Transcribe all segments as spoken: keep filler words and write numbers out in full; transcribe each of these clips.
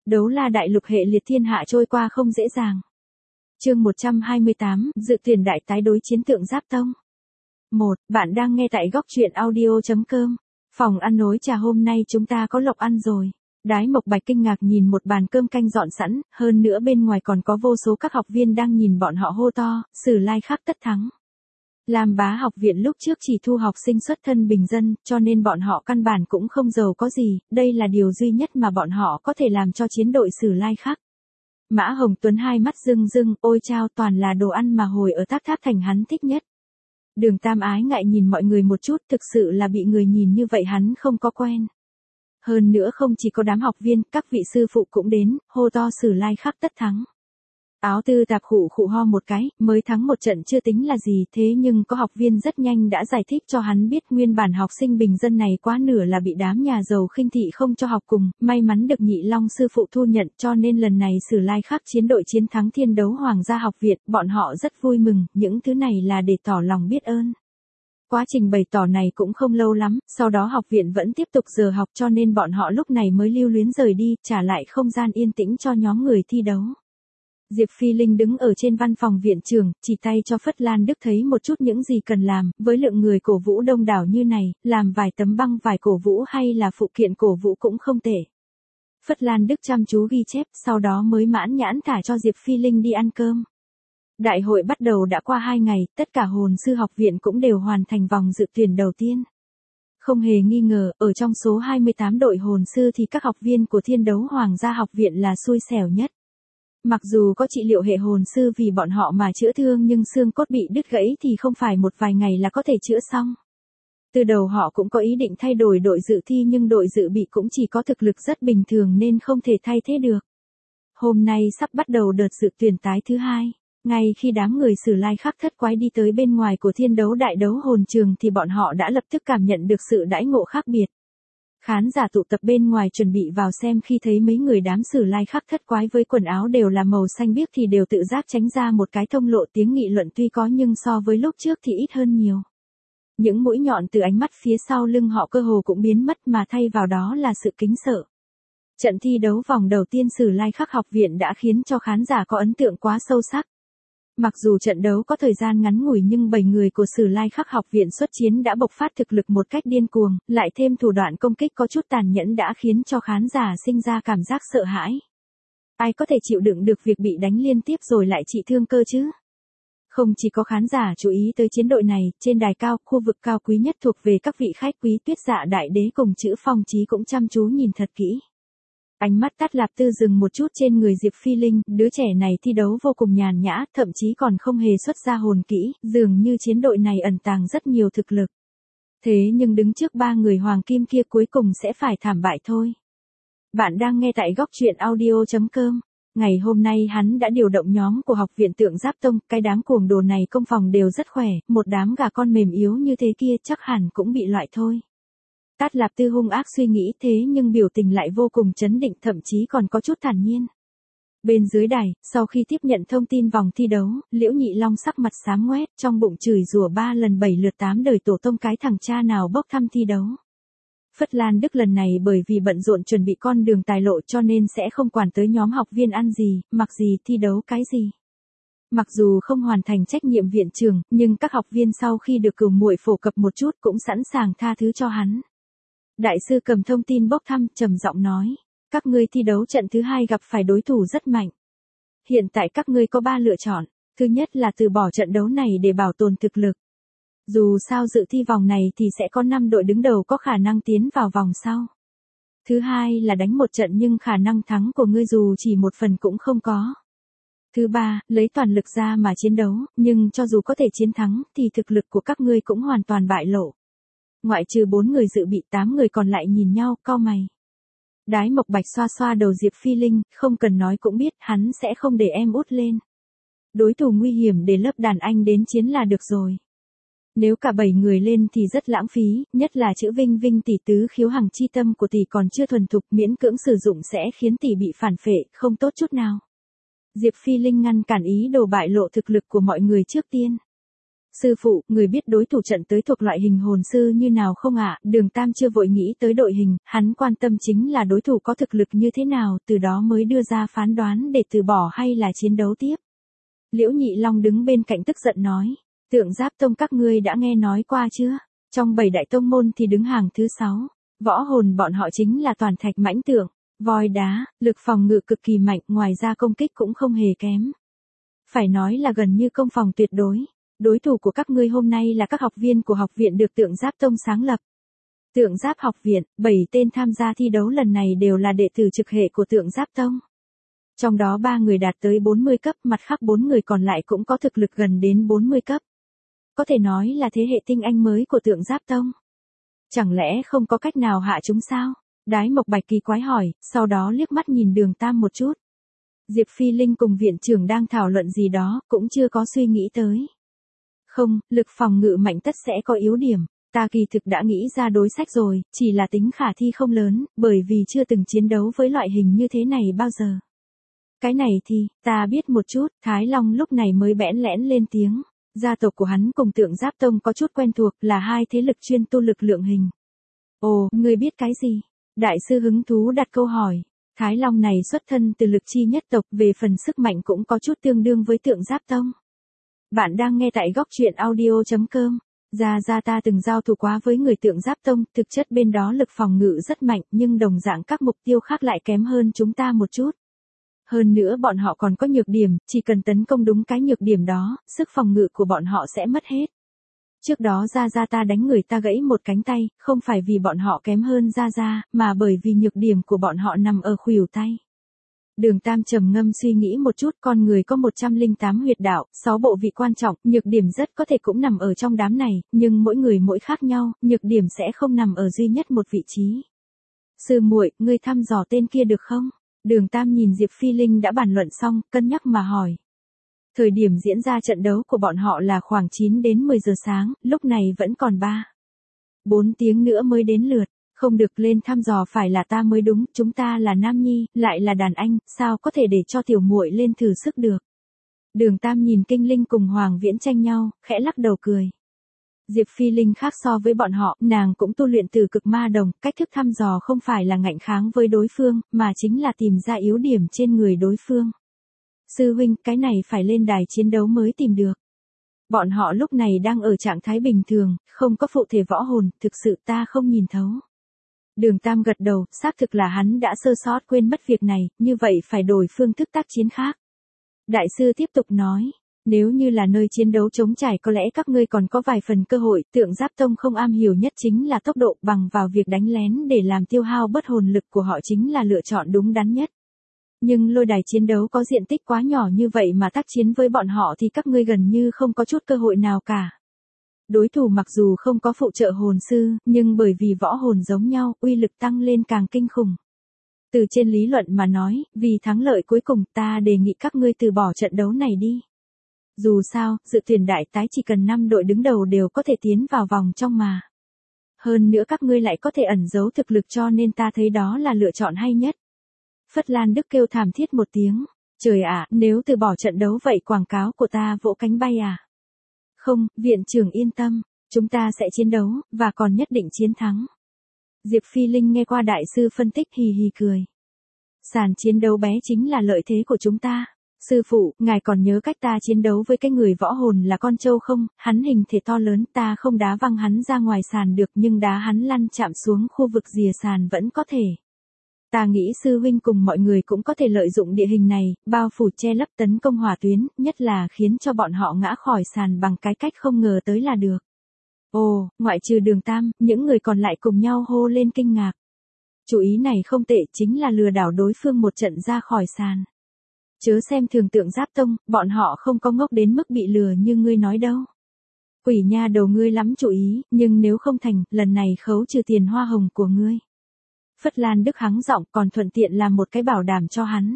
Đấu la đại lục hệ liệt thiên hạ trôi qua không dễ dàng. Chương một trăm hai mươi tám, dự tuyển đại tái đối chiến tượng Giáp Tông. một. Bạn đang nghe tại góc truyện audio chấm com. Phòng ăn nối trà hôm nay chúng ta có lộc ăn rồi. Đái Mộc Bạch kinh ngạc nhìn một bàn cơm canh dọn sẵn, hơn nữa bên ngoài còn có vô số các học viên đang nhìn bọn họ hô to, Sử Lai Khắc tất thắng. Lam Bá học viện lúc trước chỉ thu học sinh xuất thân bình dân, cho nên bọn họ căn bản cũng không giàu có gì, đây là điều duy nhất mà bọn họ có thể làm cho chiến đội Sử Lai Khắc. Mã Hồng Tuấn hai mắt rưng rưng, ôi chao, toàn là đồ ăn mà hồi ở Tháp Tháp Thành hắn thích nhất. Đường Tam ái ngại nhìn mọi người một chút, thực sự là bị người nhìn như vậy hắn không có quen. Hơn nữa không chỉ có đám học viên, các vị sư phụ cũng đến, hô to Sử Lai Khắc tất thắng. Áo Tư Tạp khụ khụ ho một cái, mới thắng một trận chưa tính là gì, thế nhưng có học viên rất nhanh đã giải thích cho hắn biết nguyên bản học sinh bình dân này quá nửa là bị đám nhà giàu khinh thị không cho học cùng, may mắn được Nhị Long sư phụ thu nhận, cho nên lần này Sử Lai Khắc chiến đội chiến thắng Thiên Đấu Hoàng gia học viện, bọn họ rất vui mừng, những thứ này là để tỏ lòng biết ơn. Quá trình bày tỏ này cũng không lâu lắm, sau đó học viện vẫn tiếp tục giờ học cho nên bọn họ lúc này mới lưu luyến rời đi, trả lại không gian yên tĩnh cho nhóm người thi đấu. Diệp Phi Linh đứng ở trên văn phòng viện trưởng, chỉ tay cho Phất Lan Đức thấy một chút những gì cần làm, với lượng người cổ vũ đông đảo như này, làm vài tấm băng vải cổ vũ hay là phụ kiện cổ vũ cũng không tệ. Phất Lan Đức chăm chú ghi chép, sau đó mới mãn nhãn thả cho Diệp Phi Linh đi ăn cơm. Đại hội bắt đầu đã qua hai ngày, tất cả hồn sư học viện cũng đều hoàn thành vòng dự tuyển đầu tiên. Không hề nghi ngờ, ở trong số hai mươi tám đội hồn sư thì các học viên của Thiên Đấu Hoàng gia học viện là xui xẻo nhất. Mặc dù có trị liệu hệ hồn sư vì bọn họ mà chữa thương nhưng xương cốt bị đứt gãy thì không phải một vài ngày là có thể chữa xong. Từ đầu họ cũng có ý định thay đổi đội dự thi nhưng đội dự bị cũng chỉ có thực lực rất bình thường nên không thể thay thế được. Hôm nay sắp bắt đầu đợt dự tuyển tái thứ hai. Ngay khi đám người Sử Lai Khắc thất quái đi tới bên ngoài của Thiên Đấu đại đấu hồn trường thì bọn họ đã lập tức cảm nhận được sự đãi ngộ khác biệt. Khán giả tụ tập bên ngoài chuẩn bị vào xem khi thấy mấy người đám Sử Lai Khắc thất quái với quần áo đều là màu xanh biếc thì đều tự giác tránh ra một cái thông lộ, tiếng nghị luận tuy có nhưng so với lúc trước thì ít hơn nhiều. Những mũi nhọn từ ánh mắt phía sau lưng họ cơ hồ cũng biến mất mà thay vào đó là sự kính sợ. Trận thi đấu vòng đầu tiên Sử Lai Khắc học viện đã khiến cho khán giả có ấn tượng quá sâu sắc. Mặc dù trận đấu có thời gian ngắn ngủi nhưng bảy người của Sử Lai Khắc học viện xuất chiến đã bộc phát thực lực một cách điên cuồng, lại thêm thủ đoạn công kích có chút tàn nhẫn đã khiến cho khán giả sinh ra cảm giác sợ hãi. Ai có thể chịu đựng được việc bị đánh liên tiếp rồi lại trị thương cơ chứ? Không chỉ có khán giả chú ý tới chiến đội này, trên đài cao, khu vực cao quý nhất thuộc về các vị khách quý Tuyết Dạ Đại Đế cùng Chữ Phong Chí cũng chăm chú nhìn thật kỹ. Ánh mắt Tát Lạp Tư dừng một chút trên người Diệp Phi Linh, đứa trẻ này thi đấu vô cùng nhàn nhã, thậm chí còn không hề xuất ra hồn kỹ, dường như chiến đội này ẩn tàng rất nhiều thực lực. Thế nhưng đứng trước ba người hoàng kim kia cuối cùng sẽ phải thảm bại thôi. Bạn đang nghe tại góc truyện audio chấm com. Ngày hôm nay hắn đã điều động nhóm của học viện Tượng Giáp Tông, cái đám cuồng đồ này công phòng đều rất khỏe, một đám gà con mềm yếu như thế kia chắc hẳn cũng bị loại thôi. Tát Lạp Tư hung ác suy nghĩ thế nhưng biểu tình lại vô cùng trấn định, thậm chí còn có chút thản nhiên. Bên dưới đài, sau khi tiếp nhận thông tin vòng thi đấu, Liễu Nhị Long sắc mặt xám ngoét, trong bụng chửi rủa ba lần bảy lượt tám đời tổ tông cái thằng cha nào bốc thăm thi đấu. Phất Lan Đức lần này bởi vì bận rộn chuẩn bị con đường tài lộ cho nên sẽ không quản tới nhóm học viên ăn gì, mặc gì thi đấu cái gì. Mặc dù không hoàn thành trách nhiệm viện trưởng, nhưng các học viên sau khi được Cửu Muội phổ cập một chút cũng sẵn sàng tha thứ cho hắn. Đại sư cầm thông tin bốc thăm, trầm giọng nói, các ngươi thi đấu trận thứ hai gặp phải đối thủ rất mạnh. Hiện tại các ngươi có ba lựa chọn, thứ nhất là từ bỏ trận đấu này để bảo tồn thực lực. Dù sao dự thi vòng này thì sẽ có năm đội đứng đầu có khả năng tiến vào vòng sau. Thứ hai là đánh một trận nhưng khả năng thắng của ngươi dù chỉ một phần cũng không có. Thứ ba, lấy toàn lực ra mà chiến đấu, nhưng cho dù có thể chiến thắng thì thực lực của các ngươi cũng hoàn toàn bại lộ. Ngoại trừ bốn người dự bị, tám người còn lại nhìn nhau, cau mày. Đái Mộc Bạch xoa xoa đầu Diệp Phi Linh, không cần nói cũng biết, hắn sẽ không để em út lên. Đối thủ nguy hiểm để lớp đàn anh đến chiến là được rồi. Nếu cả bảy người lên thì rất lãng phí, nhất là chữ Vinh Vinh tỷ tứ khiếu hằng chi tâm của tỷ còn chưa thuần thục, miễn cưỡng sử dụng sẽ khiến tỷ bị phản phệ, không tốt chút nào. Diệp Phi Linh ngăn cản ý đồ bại lộ thực lực của mọi người trước tiên. Sư phụ, người biết đối thủ trận tới thuộc loại hình hồn sư như nào không ạ? Đường Tam chưa vội nghĩ tới đội hình, hắn quan tâm chính là đối thủ có thực lực như thế nào, từ đó mới đưa ra phán đoán để từ bỏ hay là chiến đấu tiếp. Liễu Nhị Long đứng bên cạnh tức giận nói, Tượng Giáp Tông các ngươi đã nghe nói qua chưa? Trong bảy đại tông môn thì đứng hàng thứ sáu, võ hồn bọn họ chính là toàn thạch mãnh tượng, voi đá, lực phòng ngự cực kỳ mạnh, ngoài ra công kích cũng không hề kém. Phải nói là gần như công phòng tuyệt đối. Đối thủ của các ngươi hôm nay là các học viên của học viện được Tượng Giáp Tông sáng lập. Tượng Giáp học viện, bảy tên tham gia thi đấu lần này đều là đệ tử trực hệ của Tượng Giáp Tông. Trong đó ba người đạt tới bốn mươi cấp, mặt khác bốn người còn lại cũng có thực lực gần đến bốn mươi cấp. Có thể nói là thế hệ tinh anh mới của Tượng Giáp Tông. Chẳng lẽ không có cách nào hạ chúng sao? Đái Mộc Bạch kỳ quái hỏi, sau đó liếc mắt nhìn Đường Tam một chút. Diệp Phi Linh cùng viện trưởng đang thảo luận gì đó, cũng chưa có suy nghĩ tới. Không, lực phòng ngự mạnh tất sẽ có yếu điểm, ta kỳ thực đã nghĩ ra đối sách rồi, chỉ là tính khả thi không lớn, bởi vì chưa từng chiến đấu với loại hình như thế này bao giờ. Cái này thì, ta biết một chút, Thái Long lúc này mới bẽn lẽn lên tiếng. Gia tộc của hắn cùng Tượng Giáp Tông có chút quen thuộc, là hai thế lực chuyên tu lực lượng hình. Ồ, ngươi biết cái gì? Đại sư hứng thú đặt câu hỏi. Thái Long này xuất thân từ lực chi nhất tộc, về phần sức mạnh cũng có chút tương đương với Tượng Giáp Tông. Bạn đang nghe tại góc truyện audio chấm com. Gia Gia ta từng giao thủ quá với người Tượng Giáp Tông, thực chất bên đó lực phòng ngự rất mạnh, nhưng đồng dạng các mục tiêu khác lại kém hơn chúng ta một chút. Hơn nữa bọn họ còn có nhược điểm, chỉ cần tấn công đúng cái nhược điểm đó, sức phòng ngự của bọn họ sẽ mất hết. Trước đó Gia Gia ta đánh người ta gãy một cánh tay, không phải vì bọn họ kém hơn Gia Gia, mà bởi vì nhược điểm của bọn họ nằm ở khuỷu tay. Đường Tam trầm ngâm suy nghĩ một chút, con người có một trăm lẻ tám huyệt đạo, sáu bộ vị quan trọng, nhược điểm rất có thể cũng nằm ở trong đám này, nhưng mỗi người mỗi khác nhau, nhược điểm sẽ không nằm ở duy nhất một vị trí. Sư muội, ngươi thăm dò tên kia được không? Đường Tam nhìn Diệp Phi Linh đã bàn luận xong, cân nhắc mà hỏi. Thời điểm diễn ra trận đấu của bọn họ là khoảng chín đến mười giờ sáng, lúc này vẫn còn ba, bốn tiếng nữa mới đến lượt. Không được, lên thăm dò phải là ta mới đúng, chúng ta là nam nhi, lại là đàn anh, sao có thể để cho tiểu muội lên thử sức được. Đường Tam nhìn Kinh Linh cùng Hoàng Viễn tranh nhau, khẽ lắc đầu cười. Diệp Phi Linh khác so với bọn họ, nàng cũng tu luyện từ cực ma đồng, cách thức thăm dò không phải là ngạnh kháng với đối phương, mà chính là tìm ra yếu điểm trên người đối phương. Sư huynh, cái này phải lên đài chiến đấu mới tìm được. Bọn họ lúc này đang ở trạng thái bình thường, không có phụ thể võ hồn, thực sự ta không nhìn thấu. Đường Tam gật đầu, xác thực là hắn đã sơ sót quên mất việc này, như vậy phải đổi phương thức tác chiến khác. Đại sư tiếp tục nói, nếu như là nơi chiến đấu chống trải có lẽ các ngươi còn có vài phần cơ hội, Tượng Giáp Tông không am hiểu nhất chính là tốc độ, bằng vào việc đánh lén để làm tiêu hao bất hồn lực của họ chính là lựa chọn đúng đắn nhất. Nhưng lôi đài chiến đấu có diện tích quá nhỏ như vậy mà tác chiến với bọn họ thì các ngươi gần như không có chút cơ hội nào cả. Đối thủ mặc dù không có phụ trợ hồn sư, nhưng bởi vì võ hồn giống nhau, uy lực tăng lên càng kinh khủng. Từ trên lý luận mà nói, vì thắng lợi cuối cùng ta đề nghị các ngươi từ bỏ trận đấu này đi. Dù sao, dự tuyển đại tái chỉ cần năm đội đứng đầu đều có thể tiến vào vòng trong mà. Hơn nữa các ngươi lại có thể ẩn giấu thực lực cho nên ta thấy đó là lựa chọn hay nhất. Phất Lan Đức kêu thảm thiết một tiếng. Trời ạ, nếu từ bỏ trận đấu vậy quảng cáo của ta vỗ cánh bay à? Không, viện trưởng yên tâm, chúng ta sẽ chiến đấu, và còn nhất định chiến thắng. Diệp Phi Linh nghe qua đại sư phân tích hì hì cười. Sàn chiến đấu bé chính là lợi thế của chúng ta. Sư phụ, ngài còn nhớ cách ta chiến đấu với cái người võ hồn là con trâu không? Hắn hình thể to lớn, ta không đá văng hắn ra ngoài sàn được nhưng đá hắn lăn chạm xuống khu vực rìa sàn vẫn có thể. Ta nghĩ sư huynh cùng mọi người cũng có thể lợi dụng địa hình này, bao phủ che lấp tấn công hỏa tuyến, nhất là khiến cho bọn họ ngã khỏi sàn bằng cái cách không ngờ tới là được. Ồ, ngoại trừ Đường Tam, những người còn lại cùng nhau hô lên kinh ngạc. Chủ ý này không tệ, chính là lừa đảo đối phương một trận ra khỏi sàn. Chớ xem thường Tượng Giáp Tông, bọn họ không có ngốc đến mức bị lừa như ngươi nói đâu. Quỷ nha đầu ngươi lắm chủ ý, nhưng nếu không thành, lần này khấu trừ tiền hoa hồng của ngươi. Phất Lan Đức hắng giọng còn thuận tiện làm một cái bảo đảm cho hắn.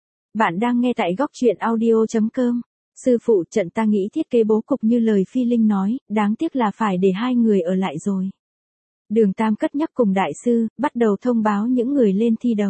Bạn đang nghe tại góc truyện audio chấm com. Sư phụ, trận ta nghĩ thiết kế bố cục như lời Phi Linh nói, đáng tiếc là phải để hai người ở lại rồi. Đường Tam cất nhắc cùng đại sư, bắt đầu thông báo những người lên thi đấu.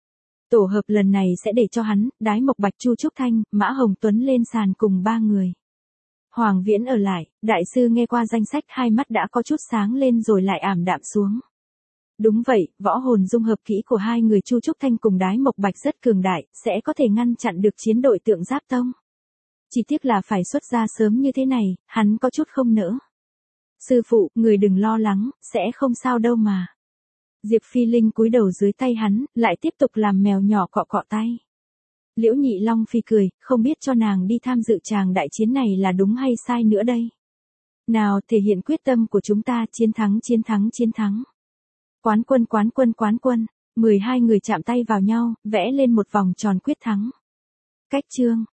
Tổ hợp lần này sẽ để cho hắn, Đái Mộc Bạch, Chu Trúc Thanh, Mã Hồng Tuấn lên sàn cùng ba người. Hoàng Viễn ở lại, đại sư nghe qua danh sách hai mắt đã có chút sáng lên rồi lại ảm đạm xuống. Đúng vậy, võ hồn dung hợp kỹ của hai người Chu Trúc Thanh cùng Đái Mộc Bạch rất cường đại, sẽ có thể ngăn chặn được chiến đội Tượng Giáp Tông. Chỉ tiếc là phải xuất ra sớm như thế này, hắn có chút không nỡ. Sư phụ, người đừng lo lắng, sẽ không sao đâu mà. Diệp Phi Linh cúi đầu dưới tay hắn, lại tiếp tục làm mèo nhỏ cọ cọ tay. Liễu Nhị Long Phi cười, không biết cho nàng đi tham dự tràng đại chiến này là đúng hay sai nữa đây. Nào, thể hiện quyết tâm của chúng ta, chiến thắng chiến thắng chiến thắng. Quán quân quán quân quán quân, mười hai người chạm tay vào nhau, vẽ lên một vòng tròn quyết thắng. Cách chương